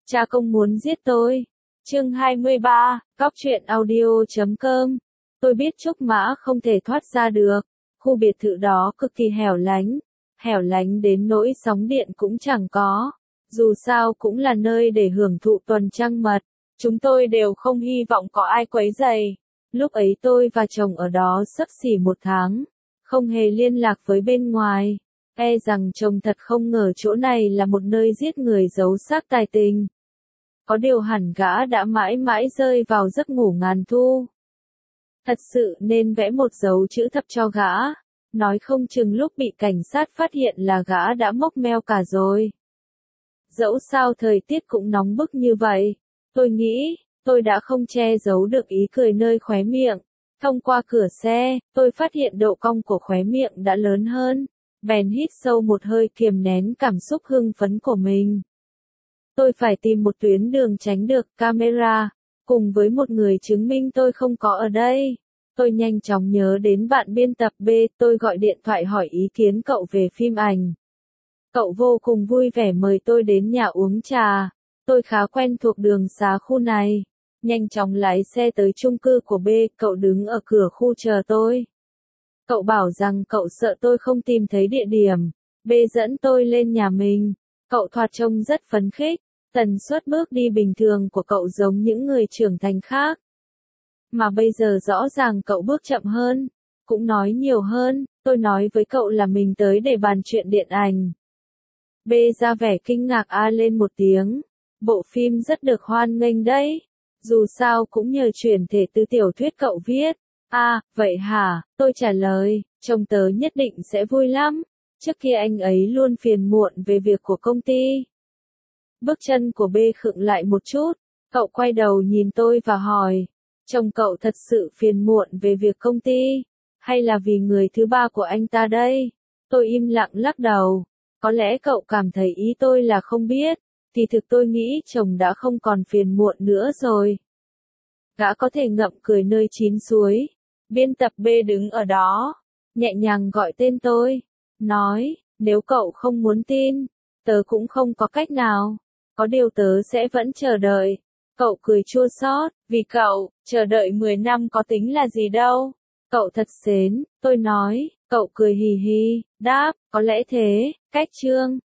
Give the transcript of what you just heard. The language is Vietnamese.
Cha công muốn giết tôi. Chương 23, Cóc truyện audio.com. Tôi biết Trúc Mã không thể thoát ra được. Khu biệt thự đó cực kỳ hẻo lánh đến nỗi sóng điện cũng chẳng có. Dù sao cũng là nơi để hưởng thụ tuần trăng mật. Chúng tôi đều không hy vọng có ai quấy rầy. Lúc ấy tôi và chồng ở đó xấp xỉ 1 tháng, không hề liên lạc với bên ngoài. E rằng chồng thật không ngờ chỗ này là một nơi giết người giấu xác tài tình. Có điều hẳn gã đã mãi mãi rơi vào giấc ngủ ngàn thu. Thật sự nên vẽ một dấu chữ thập cho gã. Nói không chừng lúc bị cảnh sát phát hiện là gã đã mốc meo cả rồi. Dẫu sao thời tiết cũng nóng bức như vậy, tôi nghĩ, tôi đã không che giấu được ý cười nơi khóe miệng. Thông qua cửa xe, tôi phát hiện độ cong của khóe miệng đã lớn hơn. Bèn hít sâu một hơi kiềm nén cảm xúc hưng phấn của mình. Tôi phải tìm một tuyến đường tránh được camera, cùng với một người chứng minh tôi không có ở đây. Tôi nhanh chóng nhớ đến bạn biên tập B, tôi gọi điện thoại hỏi ý kiến cậu về phim ảnh. Cậu vô cùng vui vẻ mời tôi đến nhà uống trà. Tôi khá quen thuộc đường xá khu này. Nhanh chóng lái xe tới chung cư của B, cậu đứng ở cửa khu chờ tôi. Cậu bảo rằng cậu sợ tôi không tìm thấy địa điểm. B dẫn tôi lên nhà mình. Cậu thoạt trông rất phấn khích. Tần suất bước đi bình thường của cậu giống những người trưởng thành khác. Mà bây giờ rõ ràng cậu bước chậm hơn, cũng nói nhiều hơn. Tôi nói với cậu là mình tới để bàn chuyện điện ảnh. B ra vẻ kinh ngạc lên một tiếng. Bộ phim rất được hoan nghênh đấy. Dù sao cũng nhờ chuyển thể từ tiểu thuyết cậu viết. Vậy hả? Tôi trả lời, chồng tớ nhất định sẽ vui lắm. Trước kia anh ấy luôn phiền muộn về việc của công ty. Bước chân của B khựng lại một chút. Cậu quay đầu nhìn tôi và hỏi, chồng cậu thật sự phiền muộn về việc công ty, hay là vì người thứ ba của anh ta đây? Tôi im lặng lắc đầu. Có lẽ cậu cảm thấy ý tôi là không biết, thì thực tôi nghĩ chồng đã không còn phiền muộn nữa rồi. Gã có thể ngậm cười nơi chín suối. Biên tập B đứng ở đó, nhẹ nhàng gọi tên tôi, nói, nếu cậu không muốn tin, tớ cũng không có cách nào. Có điều tớ sẽ vẫn chờ đợi. Cậu cười chua xót, vì cậu, chờ đợi 10 năm có tính là gì đâu. Cậu thật xến, tôi nói, cậu cười hì hì, đáp, có lẽ thế. Cách chương